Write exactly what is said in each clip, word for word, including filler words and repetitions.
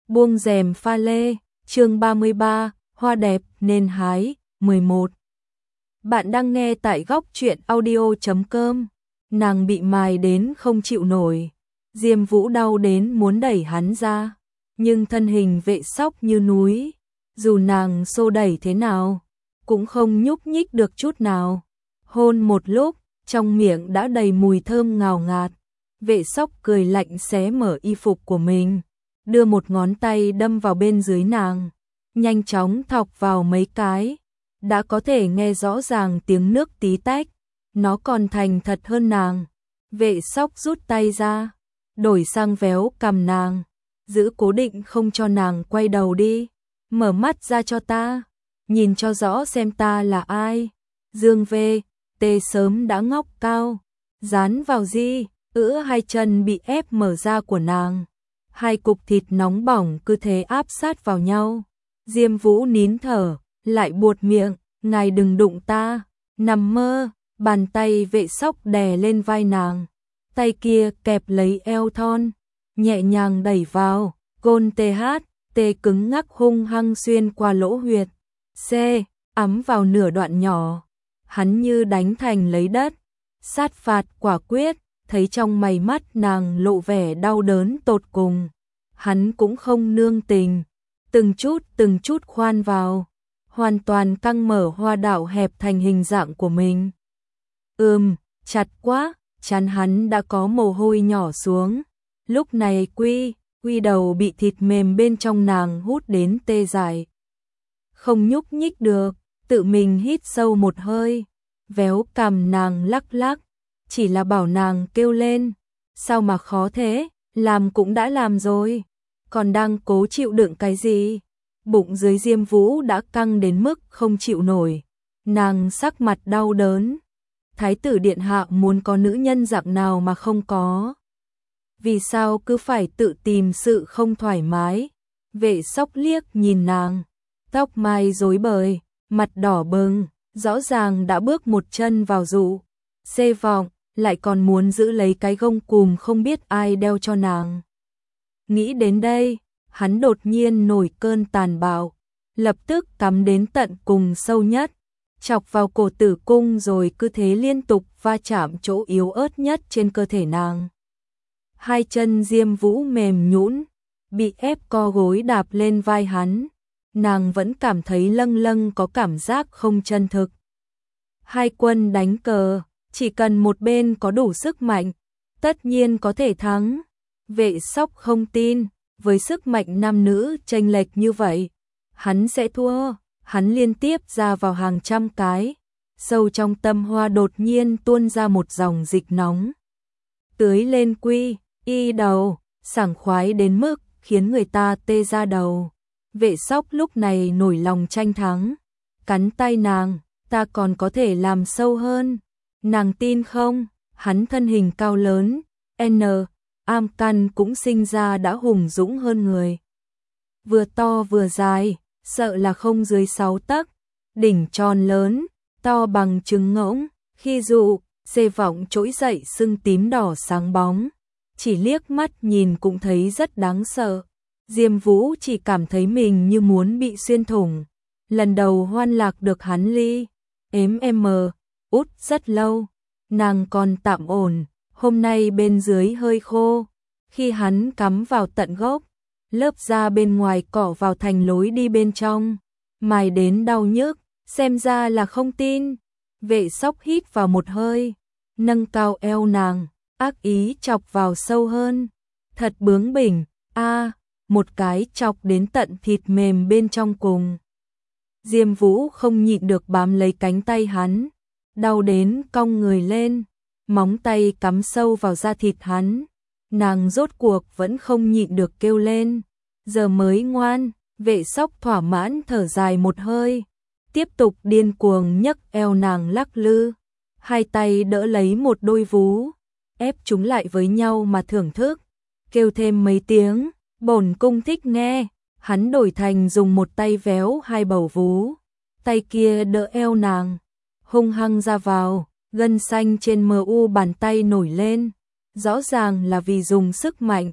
Buông rèm pha lê, chương ba mươi ba, hoa đẹp nên hái, mười một. Bạn đang nghe tại góc truyện audio chấm com. Nàng bị mài đến không chịu nổi, Diêm Vũ đau đến muốn đẩy hắn ra, nhưng thân hình Vệ Sóc như núi, dù nàng xô đẩy thế nào, cũng không nhúc nhích được chút nào. Hôn một lúc, trong miệng đã đầy mùi thơm ngào ngạt, Vệ Sóc cười lạnh xé mở y phục của mình, đưa một ngón tay đâm vào bên dưới nàng, nhanh chóng thọc vào mấy cái, đã có thể nghe rõ ràng tiếng nước tí tách, nó còn thành thật hơn nàng. Vệ Sóc rút tay ra, đổi sang véo cằm nàng, giữ cố định không cho nàng quay đầu đi, mở mắt ra cho ta, nhìn cho rõ xem ta là ai. Dương Vê, tê sớm đã ngóc cao, dán vào di, ữ hai chân bị ép mở ra của nàng. Hai cục thịt nóng bỏng cứ thế áp sát vào nhau. Diêm Vũ nín thở, lại buột miệng, ngài đừng đụng ta, nằm mơ. Bàn tay Vệ Sóc đè lên vai nàng, tay kia kẹp lấy eo thon, nhẹ nhàng đẩy vào, gôn tê hát, tê cứng ngắc hung hăng xuyên qua lỗ huyệt, c, ấm vào nửa đoạn nhỏ. Hắn như đánh thành lấy đất, sát phạt quả quyết, thấy trong mày mắt nàng lộ vẻ đau đớn tột cùng. Hắn cũng không nương tình, từng chút từng chút khoan vào, hoàn toàn căng mở hoa đảo hẹp thành hình dạng của mình. Ừm, chặt quá, chán hắn đã có mồ hôi nhỏ xuống. Lúc này quy, quy đầu bị thịt mềm bên trong nàng hút đến tê dại. Không nhúc nhích được, tự mình hít sâu một hơi, véo cằm nàng lắc lắc, chỉ là bảo nàng kêu lên. Sao mà khó thế, làm cũng đã làm rồi, còn đang cố chịu đựng cái gì? Bụng dưới Diêm Vũ đã căng đến mức không chịu nổi, nàng sắc mặt đau đớn. Thái tử điện hạ muốn có nữ nhân dạng nào mà không có? Vì sao cứ phải tự tìm sự không thoải mái? Vệ Sóc liếc nhìn nàng, tóc mai rối bời, mặt đỏ bừng, rõ ràng đã bước một chân vào dụ, xê vọng, lại còn muốn giữ lấy cái gông cùm không biết ai đeo cho nàng. Nghĩ đến đây, hắn đột nhiên nổi cơn tàn bạo, lập tức cắm đến tận cùng sâu nhất, chọc vào cổ tử cung rồi cứ thế liên tục va chạm chỗ yếu ớt nhất trên cơ thể nàng. Hai chân Diêm Vũ mềm nhũn, bị ép co gối đạp lên vai hắn, nàng vẫn cảm thấy lâng lâng có cảm giác không chân thực. Hai quân đánh cờ, chỉ cần một bên có đủ sức mạnh, tất nhiên có thể thắng. Vệ Sóc không tin, với sức mạnh nam nữ chênh lệch như vậy, hắn sẽ thua. Hắn liên tiếp ra vào hàng trăm cái, sâu trong tâm hoa đột nhiên tuôn ra một dòng dịch nóng, tưới lên quy, y đầu, sảng khoái đến mức khiến người ta tê ra đầu. Vệ Sóc lúc này nổi lòng tranh thắng, cắn tay nàng, ta còn có thể làm sâu hơn. Nàng tin không? Hắn thân hình cao lớn, N, am căn cũng sinh ra đã hùng dũng hơn người. Vừa to vừa dài, sợ là không dưới sáu tấc, đỉnh tròn lớn, to bằng trứng ngỗng, khi dụ, xê vọng trỗi dậy sưng tím đỏ sáng bóng, chỉ liếc mắt nhìn cũng thấy rất đáng sợ. Diêm Vũ chỉ cảm thấy mình như muốn bị xuyên thủng. Lần đầu hoan lạc được hắn ly, ếm em mờ, út rất lâu, nàng còn tạm ổn, hôm nay bên dưới hơi khô, khi hắn cắm vào tận gốc, lớp da bên ngoài cọ vào thành lối đi bên trong, mài đến đau nhức, xem ra là không tin. Vệ Sóc hít vào một hơi, nâng cao eo nàng, ác ý chọc vào sâu hơn, thật bướng bỉnh, a, một cái chọc đến tận thịt mềm bên trong cùng. Diêm Vũ không nhịn được bám lấy cánh tay hắn, đau đến cong người lên, móng tay cắm sâu vào da thịt hắn, nàng rốt cuộc vẫn không nhịn được kêu lên. Giờ mới ngoan. Vệ Sóc thỏa mãn thở dài một hơi, tiếp tục điên cuồng nhấc eo nàng lắc lư, hai tay đỡ lấy một đôi vú, ép chúng lại với nhau mà thưởng thức, kêu thêm mấy tiếng, bổn cung thích nghe. Hắn đổi thành dùng một tay véo hai bầu vú, tay kia đỡ eo nàng, hung hăng ra vào, gân xanh trên mờ u bàn tay nổi lên, rõ ràng là vì dùng sức mạnh.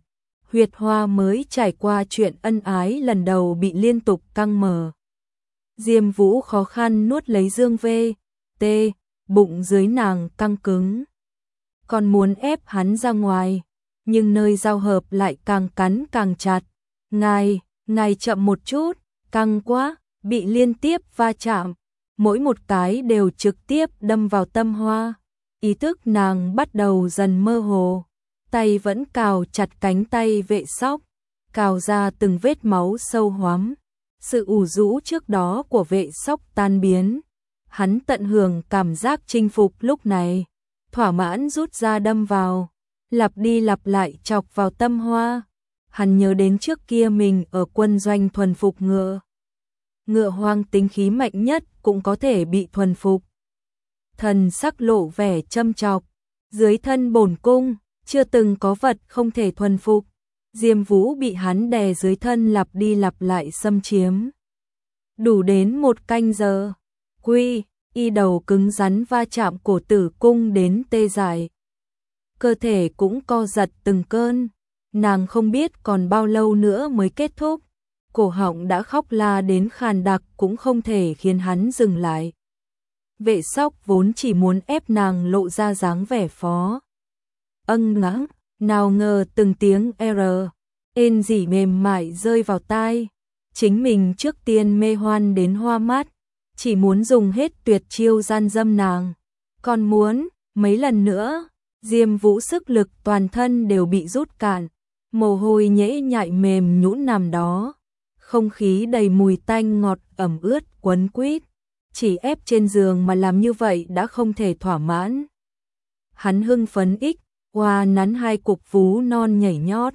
huyệt hoa mới trải qua chuyện ân ái lần đầu bị liên tục căng mở. Diêm Vũ khó khăn nuốt lấy Dương Vê, tê, bụng dưới nàng căng cứng. Còn muốn ép hắn ra ngoài, nhưng nơi giao hợp lại càng cắn càng chặt. Ngài, ngài chậm một chút, căng quá, bị liên tiếp va chạm. Mỗi một cái đều trực tiếp đâm vào tâm hoa. Ý thức nàng bắt đầu dần mơ hồ. Tay vẫn cào chặt cánh tay Vệ Sóc, cào ra từng vết máu sâu hoắm. Sự ủ rũ trước đó của Vệ Sóc tan biến. Hắn tận hưởng cảm giác chinh phục lúc này. Thỏa mãn rút ra đâm vào, lặp đi lặp lại chọc vào tâm hoa. Hắn nhớ đến trước kia mình ở quân doanh thuần phục ngựa. Ngựa hoang tính khí mạnh nhất cũng có thể bị thuần phục. Thần sắc lộ vẻ châm chọc, dưới thân bổn cung, chưa từng có vật không thể thuần phục. Diêm Vũ bị hắn đè dưới thân lặp đi lặp lại xâm chiếm. Đủ đến một canh giờ, quy, y đầu cứng rắn va chạm cổ tử cung đến tê dại. Cơ thể cũng co giật từng cơn, nàng không biết còn bao lâu nữa mới kết thúc. Cổ họng đã khóc la đến khàn đặc cũng không thể khiến hắn dừng lại. Vệ Sóc vốn chỉ muốn ép nàng lộ ra dáng vẻ phó. Âng ngãng, nào ngờ từng tiếng R, ên rỉ mềm mại rơi vào tai. Chính mình trước tiên mê hoan đến hoa mắt, chỉ muốn dùng hết tuyệt chiêu gian dâm nàng. Còn muốn, mấy lần nữa, Diêm Vũ sức lực toàn thân đều bị rút cạn, mồ hôi nhễ nhại mềm nhũn nằm đó. Không khí đầy mùi tanh ngọt ẩm ướt quấn quýt, chỉ ép trên giường mà làm như vậy đã không thể thỏa mãn. Hắn hưng phấn ích, hoa nắn hai cục vú non nhảy nhót.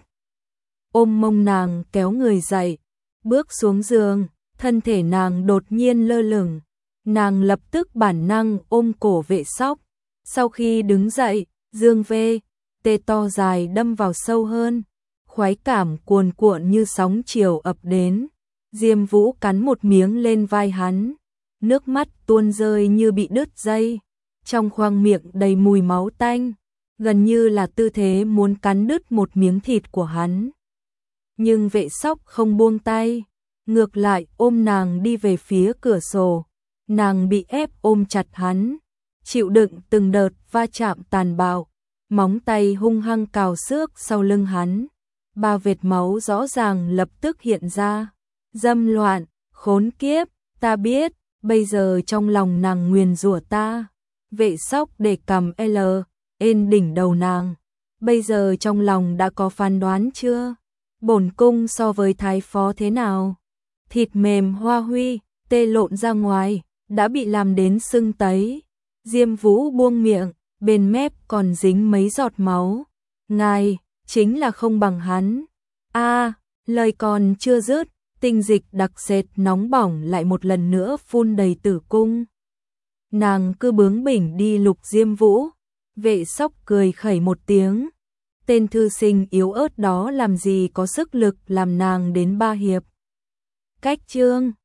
Ôm mông nàng kéo người dậy, bước xuống giường, thân thể nàng đột nhiên lơ lửng. Nàng lập tức bản năng ôm cổ Vệ Sóc. Sau khi đứng dậy, Dương Vê, tê to dài đâm vào sâu hơn. Khoái cảm cuồn cuộn như sóng chiều ập đến. Diêm Vũ cắn một miếng lên vai hắn, nước mắt tuôn rơi như bị đứt dây. Trong khoang miệng đầy mùi máu tanh, gần như là tư thế muốn cắn đứt một miếng thịt của hắn. Nhưng Vệ Sóc không buông tay, ngược lại ôm nàng đi về phía cửa sổ. Nàng bị ép ôm chặt hắn, chịu đựng từng đợt va chạm tàn bạo, móng tay hung hăng cào xước sau lưng hắn. Ba vệt máu rõ ràng lập tức hiện ra. Dâm loạn, khốn kiếp, ta biết, bây giờ trong lòng nàng nguyền rủa ta. Vệ Sóc để cầm L, ên đỉnh đầu nàng. Bây giờ trong lòng đã có phán đoán chưa? Bổn cung so với thái phó thế nào? Thịt mềm hoa huy, tê lộn ra ngoài, đã bị làm đến sưng tấy. Diêm Vũ buông miệng, bên mép còn dính mấy giọt máu. Ngài, chính là không bằng hắn. A, lời còn chưa dứt, tinh dịch đặc sệt nóng bỏng lại một lần nữa phun đầy tử cung. Nàng cứ bướng bỉnh đi lục Diêm Vũ. Vệ Sóc cười khẩy một tiếng. Tên thư sinh yếu ớt đó làm gì có sức lực làm nàng đến ba hiệp. Cách chương